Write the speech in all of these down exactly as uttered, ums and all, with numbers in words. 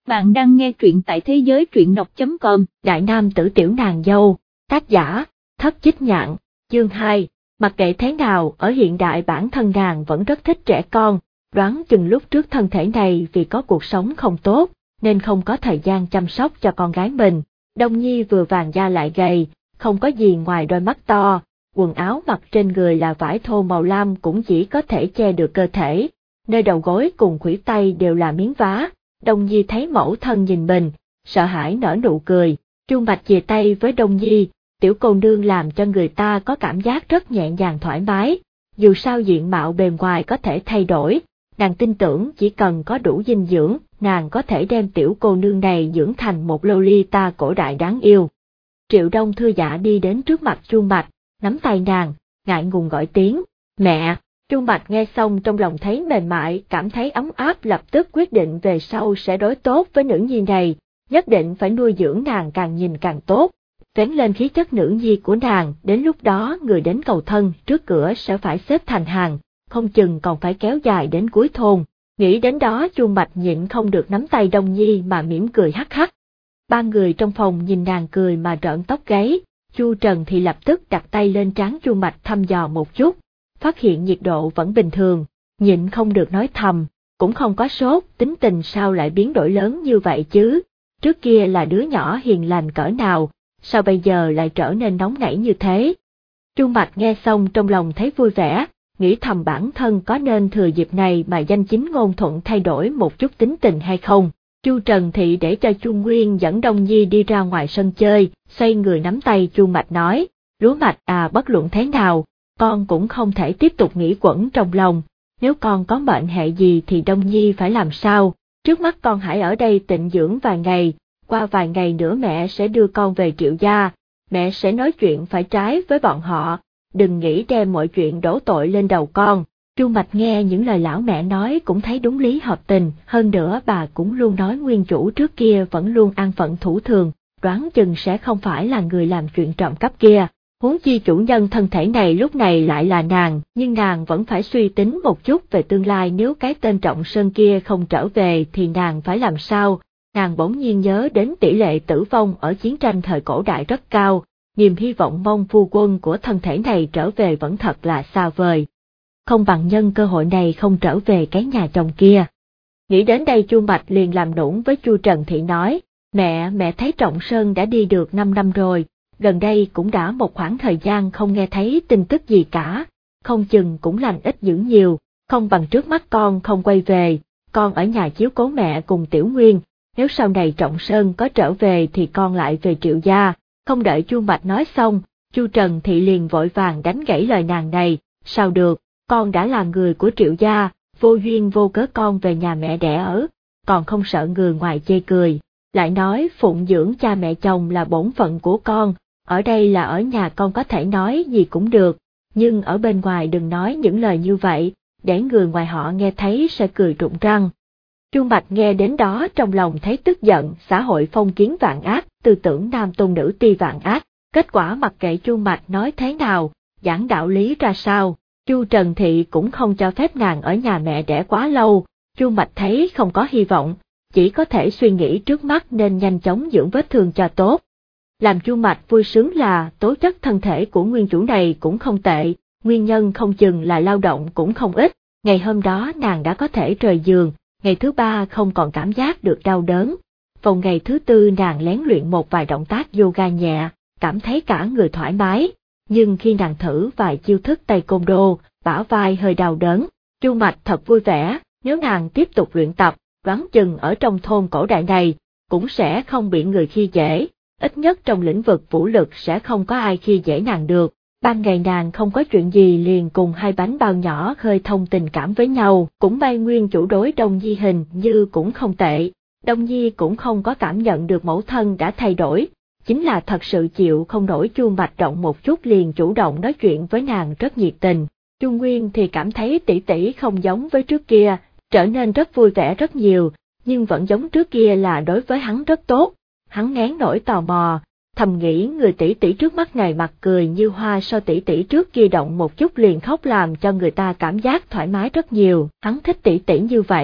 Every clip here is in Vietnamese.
Bạn đang nghe truyện tại thế giới truyện đọc chấm com. Đại nam tử tiểu nàng dâu, tác giả, Thất Chích Nhạn, chương hai. Mặc kệ thế nào, ở hiện đại bản thân nàng vẫn rất thích trẻ con, đoán chừng lúc trước thân thể này vì có cuộc sống không tốt, nên không có thời gian chăm sóc cho con gái mình. Đông Nhi vừa vàng da lại gầy, không có gì ngoài đôi mắt to, quần áo mặc trên người là vải thô màu lam cũng chỉ có thể che được cơ thể, nơi đầu gối cùng khuỷu tay đều là miếng vá. Đông Nhi thấy mẫu thân nhìn mình, sợ hãi nở nụ cười. Chu Bạch chìa tay với Đông Nhi, tiểu cô nương làm cho người ta có cảm giác rất nhẹ nhàng thoải mái, dù sao diện mạo bề ngoài có thể thay đổi, nàng tin tưởng chỉ cần có đủ dinh dưỡng, nàng có thể đem tiểu cô nương này dưỡng thành một Lolita cổ đại đáng yêu. Triệu Đông thư dạ đi đến trước mặt Chu Bạch, nắm tay nàng, ngại ngùng gọi tiếng, mẹ. Chu Bạch nghe xong trong lòng thấy mềm mại, cảm thấy ấm áp, lập tức quyết định về sau sẽ đối tốt với nữ nhi này, nhất định phải nuôi dưỡng nàng càng nhìn càng tốt, vén lên khí chất nữ nhi của nàng, đến lúc đó người đến cầu thân trước cửa sẽ phải xếp thành hàng, không chừng còn phải kéo dài đến cuối thôn. Nghĩ đến đó Chu Bạch nhịn không được nắm tay Đông Nhi mà mỉm cười hắc hắc. Ba người trong phòng nhìn nàng cười mà trợn tóc gáy, Chu Trần thì lập tức đặt tay lên trán Chu Bạch thăm dò một chút, phát hiện nhiệt độ vẫn bình thường, nhịn không được nói thầm, cũng không có sốt, tính tình sao lại biến đổi lớn như vậy chứ, trước kia là đứa nhỏ hiền lành cỡ nào, sao bây giờ lại trở nên nóng nảy như thế. Chu Bạch nghe xong trong lòng thấy vui vẻ, nghĩ thầm bản thân có nên thừa dịp này mà danh chính ngôn thuận thay đổi một chút tính tình hay không. Chu Trần Thị để cho Chu Nguyên dẫn Đông Nhi đi ra ngoài sân chơi, xoay người nắm tay Chu Mạch nói, Lúa Mạch à, bất luận thế nào, con cũng không thể tiếp tục nghĩ quẩn trong lòng, nếu con có mệnh hệ gì thì Đông Nhi phải làm sao, trước mắt con hãy ở đây tịnh dưỡng vài ngày, qua vài ngày nữa mẹ sẽ đưa con về Triệu gia, mẹ sẽ nói chuyện phải trái với bọn họ, đừng nghĩ đem mọi chuyện đổ tội lên đầu con. Chu Mạch nghe những lời lão mẹ nói cũng thấy đúng lý hợp tình, hơn nữa bà cũng luôn nói nguyên chủ trước kia vẫn luôn an phận thủ thường, đoán chừng sẽ không phải là người làm chuyện trộm cắp kia. Huống chi chủ nhân thân thể này lúc này lại là nàng, nhưng nàng vẫn phải suy tính một chút về tương lai, nếu cái tên Trọng Sơn kia không trở về thì nàng phải làm sao. Nàng bỗng nhiên nhớ đến tỷ lệ tử vong ở chiến tranh thời cổ đại rất cao, niềm hy vọng mong phu quân của thân thể này trở về vẫn thật là xa vời. Không bằng nhân cơ hội này không trở về cái nhà chồng kia. Nghĩ đến đây Chu Bạch liền làm nũng với Chu Trần Thị nói, mẹ, mẹ thấy Trọng Sơn đã đi được năm năm rồi. Gần đây cũng đã một khoảng thời gian không nghe thấy tin tức gì cả, không chừng cũng lành ít dữ nhiều, không bằng trước mắt con không quay về, con ở nhà chiếu cố mẹ cùng Tiểu Nguyên, nếu sau này Trọng Sơn có trở về thì con lại về Triệu gia. Không đợi Chu Bạch nói xong, Chu Trần Thị liền vội vàng đánh gãy lời nàng này, sao được, con đã là người của Triệu gia, vô duyên vô cớ con về nhà mẹ đẻ ở, còn không sợ người ngoài chê cười, lại nói phụng dưỡng cha mẹ chồng là bổn phận của con. Ở đây là ở nhà con có thể nói gì cũng được, nhưng ở bên ngoài đừng nói những lời như vậy, để người ngoài họ nghe thấy sẽ cười rụng răng. Chu Bạch nghe đến đó trong lòng thấy tức giận, xã hội phong kiến vạn ác, tư tưởng nam tôn nữ ti vạn ác, kết quả mặc kệ Chu Bạch nói thế nào, giảng đạo lý ra sao, Chu Trần Thị cũng không cho phép nàng ở nhà mẹ đẻ quá lâu. Chu Bạch thấy không có hy vọng, chỉ có thể suy nghĩ trước mắt nên nhanh chóng dưỡng vết thương cho tốt. Làm Chu Mạch vui sướng là tố chất thân thể của nguyên chủ này cũng không tệ, nguyên nhân không chừng là lao động cũng không ít, ngày hôm đó nàng đã có thể rời giường, ngày thứ ba không còn cảm giác được đau đớn. Vào ngày thứ tư nàng lén luyện một vài động tác yoga nhẹ, cảm thấy cả người thoải mái, nhưng khi nàng thử vài chiêu thức taekwondo, bả vai hơi đau đớn. Chu Mạch thật vui vẻ, nếu nàng tiếp tục luyện tập, đoán chừng ở trong thôn cổ đại này, cũng sẽ không bị người khi dễ. Ít nhất trong lĩnh vực vũ lực sẽ không có ai khi dễ nàng được. Ban ngày nàng không có chuyện gì liền cùng hai bánh bao nhỏ khơi thông tình cảm với nhau, cũng may nguyên chủ đối Đông Nhi hình như cũng không tệ. Đông Nhi cũng không có cảm nhận được mẫu thân đã thay đổi, chính là thật sự chịu không nổi. Chu Bạch động một chút liền chủ động nói chuyện với nàng rất nhiệt tình. Chu Nguyên thì cảm thấy tỷ tỷ không giống với trước kia, trở nên rất vui vẻ rất nhiều, nhưng vẫn giống trước kia là đối với hắn rất tốt. Hắn ngán nổi tò mò, thầm nghĩ người tỷ tỷ trước mắt này mặt cười như hoa so tỷ tỷ trước kia động một chút liền khóc làm cho người ta cảm giác thoải mái rất nhiều, hắn thích tỷ tỷ như vậy,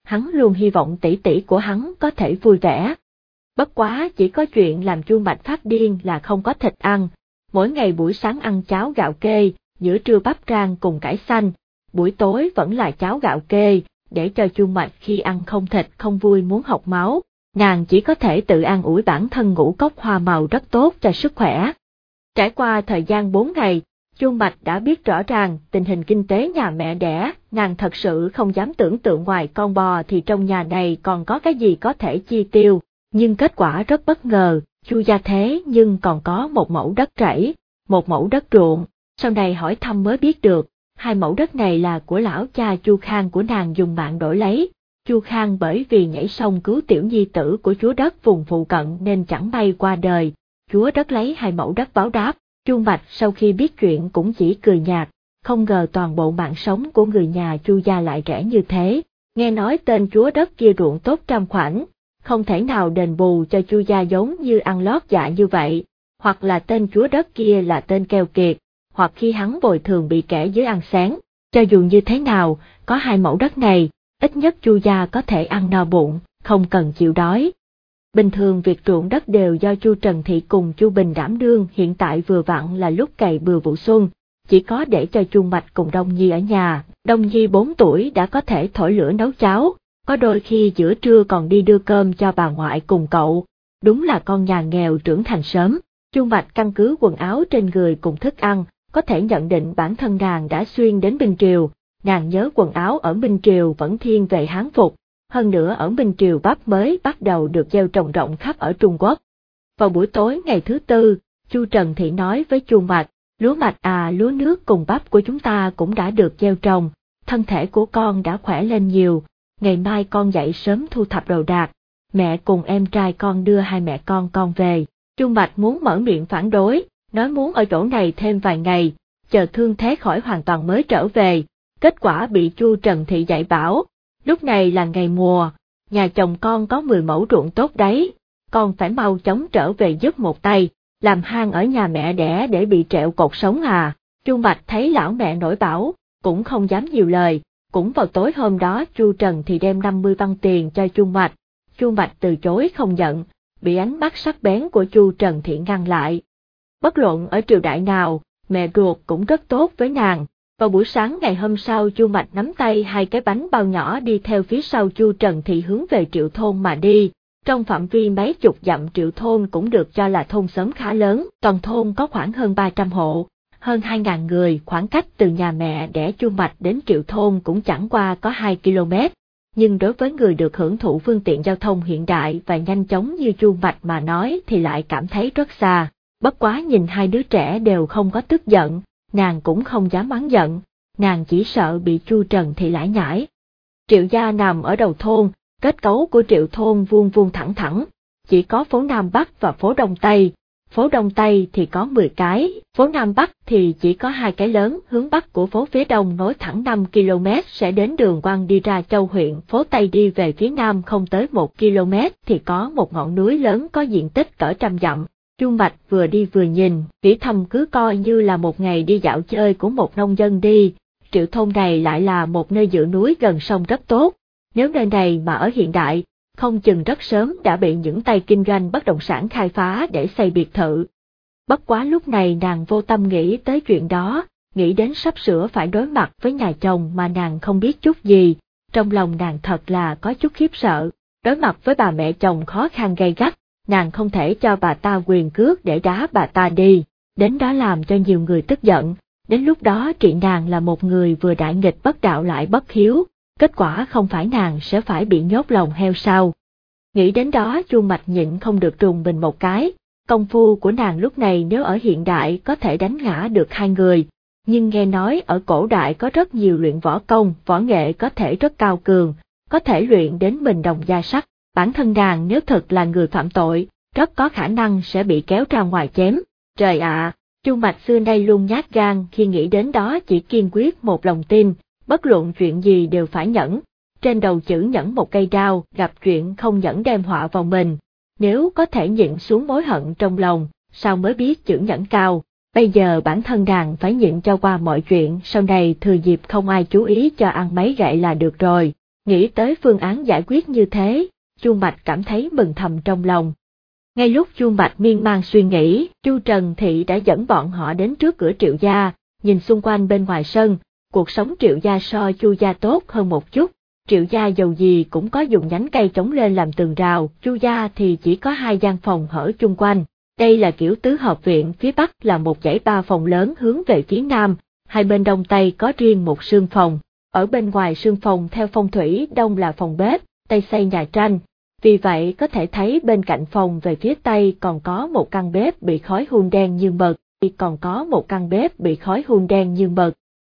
hắn luôn hy vọng tỷ tỷ của hắn có thể vui vẻ. Bất quá chỉ có chuyện làm Chu Mạch phát điên là không có thịt ăn, mỗi ngày buổi sáng ăn cháo gạo kê, giữa trưa bắp rang cùng cải xanh, buổi tối vẫn là cháo gạo kê, để cho Chu Mạch khi ăn không thịt không vui muốn học máu, nàng chỉ có thể tự an ủi bản thân ngũ cốc hoa màu rất tốt cho sức khỏe. Trải qua thời gian bốn ngày, Chu Mạch đã biết rõ ràng tình hình kinh tế nhà mẹ đẻ, nàng thật sự không dám tưởng tượng ngoài con bò thì trong nhà này còn có cái gì có thể chi tiêu, nhưng kết quả rất bất ngờ, Chu gia thế nhưng còn có một mẫu đất rẫy, một mẫu đất ruộng, sau này hỏi thăm mới biết được, hai mẫu đất này là của lão cha Chu Khang của nàng dùng mạng đổi lấy. Chu Khang bởi vì nhảy sông cứu tiểu nhi tử của chúa đất vùng phụ cận nên chẳng may qua đời, chúa đất lấy hai mẫu đất báo đáp. Chu Mạch sau khi biết chuyện cũng chỉ cười nhạt, không ngờ toàn bộ mạng sống của người nhà Chu gia lại rẻ như thế, nghe nói tên chúa đất kia ruộng tốt trăm khoảnh, không thể nào đền bù cho Chu gia giống như ăn lót dạ như vậy, hoặc là tên chúa đất kia là tên keo kiệt, hoặc khi hắn bồi thường bị kẻ dưới ăn xén, cho dù như thế nào, có hai mẫu đất này, ít nhất Chu gia có thể ăn no bụng, không cần chịu đói. Bình thường việc ruộng đất đều do Chu Trần Thị cùng Chu Bình đảm đương, hiện tại vừa vặn là lúc cày bừa vụ xuân, chỉ có để cho Chu Mạch cùng Đông Nhi ở nhà. Đông Nhi bốn tuổi đã có thể thổi lửa nấu cháo, có đôi khi giữa trưa còn đi đưa cơm cho bà ngoại cùng cậu, đúng là con nhà nghèo trưởng thành sớm. Chu Mạch căn cứ quần áo trên người cùng thức ăn, có thể nhận định bản thân nàng đã xuyên đến Minh Triều, nàng nhớ quần áo ở Minh Triều vẫn thiên về Hán phục. Hơn nữa ở Minh Triều bắp mới bắt đầu được gieo trồng rộng khắp ở Trung Quốc. Vào buổi tối ngày thứ tư, Chu Trần Thị nói với Chu Mạch, lúa mạch à lúa nước cùng bắp của chúng ta cũng đã được gieo trồng, thân thể của con đã khỏe lên nhiều, ngày mai con dậy sớm thu thập đồ đạc, mẹ cùng em trai con đưa hai mẹ con con về. Chu Mạch muốn mở miệng phản đối, nói muốn ở chỗ này thêm vài ngày, chờ thương thế khỏi hoàn toàn mới trở về, kết quả bị Chu Trần Thị dạy bảo. Lúc này là ngày mùa, nhà chồng con có mười mẫu ruộng tốt đấy, con phải mau chóng trở về giúp một tay, làm hang ở nhà mẹ đẻ để bị trẹo cột sống à. Chu Mạch thấy lão mẹ nổi bảo, cũng không dám nhiều lời, cũng vào tối hôm đó Chu Trần thì đem năm mươi văn tiền cho Chu Mạch, Chu Mạch từ chối không nhận, bị ánh mắt sắc bén của Chu Trần Thị ngăn lại. Bất luận ở triều đại nào, mẹ ruột cũng rất tốt với nàng. Vào buổi sáng ngày hôm sau Chu Mạch nắm tay hai cái bánh bao nhỏ đi theo phía sau Chu Trần Thị hướng về Triệu thôn mà đi. Trong phạm vi mấy chục dặm Triệu thôn cũng được cho là thôn xóm khá lớn, toàn thôn có khoảng hơn ba trăm hộ, hơn hai nghìn người, khoảng cách từ nhà mẹ đẻ Chu Mạch đến Triệu thôn cũng chẳng qua có hai ki lô mét. Nhưng đối với người được hưởng thụ phương tiện giao thông hiện đại và nhanh chóng như Chu Mạch mà nói thì lại cảm thấy rất xa. Bất quá nhìn hai đứa trẻ đều không có tức giận, nàng cũng không dám mắng giận, nàng chỉ sợ bị Chu Trần Thị lải nhải. Triệu gia nằm ở đầu thôn, kết cấu của Triệu thôn vuông vuông thẳng thẳng, chỉ có phố Nam Bắc và phố Đông Tây. Phố Đông Tây thì có mười cái, phố Nam Bắc thì chỉ có hai cái lớn, hướng Bắc của phố phía Đông nối thẳng năm ki lô mét sẽ đến đường Quang đi ra Châu huyện, phố Tây đi về phía Nam không tới một ki lô mét thì có một ngọn núi lớn có diện tích cỡ trăm dặm. Chu Mạch vừa đi vừa nhìn, nghĩ thầm cứ coi như là một ngày đi dạo chơi của một nông dân đi, Triệu thôn này lại là một nơi dựa núi gần sông rất tốt, nếu nơi này mà ở hiện đại, không chừng rất sớm đã bị những tay kinh doanh bất động sản khai phá để xây biệt thự. Bất quá lúc này nàng vô tâm nghĩ tới chuyện đó, nghĩ đến sắp sửa phải đối mặt với nhà chồng mà nàng không biết chút gì, trong lòng nàng thật là có chút khiếp sợ, đối mặt với bà mẹ chồng khó khăn gay gắt. Nàng không thể cho bà ta quyền cước để đá bà ta đi, đến đó làm cho nhiều người tức giận, đến lúc đó trị nàng là một người vừa đại nghịch bất đạo lại bất hiếu, kết quả không phải nàng sẽ phải bị nhốt lồng heo sao. Nghĩ đến đó Chu Mạch nhịn không được trùng mình một cái, công phu của nàng lúc này nếu ở hiện đại có thể đánh ngã được hai người, nhưng nghe nói ở cổ đại có rất nhiều luyện võ công, võ nghệ có thể rất cao cường, có thể luyện đến mình đồng da sắt. Bản thân nàng nếu thật là người phạm tội, rất có khả năng sẽ bị kéo ra ngoài chém. Trời ạ, Chu Mạch xưa nay luôn nhát gan, khi nghĩ đến đó chỉ kiên quyết một lòng tin, bất luận chuyện gì đều phải nhẫn. Trên đầu chữ nhẫn một cây đao, gặp chuyện không nhẫn đem họa vào mình. Nếu có thể nhịn xuống mối hận trong lòng, sao mới biết chữ nhẫn cao. Bây giờ bản thân nàng phải nhịn cho qua mọi chuyện, sau này thừa dịp không ai chú ý cho ăn mấy gậy là được rồi. Nghĩ tới phương án giải quyết như thế, Chu Mạch cảm thấy mừng thầm trong lòng. Ngay lúc Chu Mạch miên man suy nghĩ, Chu Trần Thị đã dẫn bọn họ đến trước cửa Triệu gia, nhìn xung quanh bên ngoài sân, cuộc sống Triệu gia so Chu gia tốt hơn một chút. Triệu gia dầu gì cũng có dùng nhánh cây chống lên làm tường rào, Chu gia thì chỉ có hai gian phòng hở chung quanh. Đây là kiểu tứ hợp viện, phía bắc là một dãy ba phòng lớn hướng về phía nam, hai bên đông tây có riêng một sương phòng. Ở bên ngoài sương phòng theo phong thủy đông là phòng bếp, tây xây nhà tranh. Vì vậy có thể thấy bên cạnh phòng về phía tây còn có một căn bếp bị khói hun đen như mực, còn có một căn bếp bị khói hun đen như mực.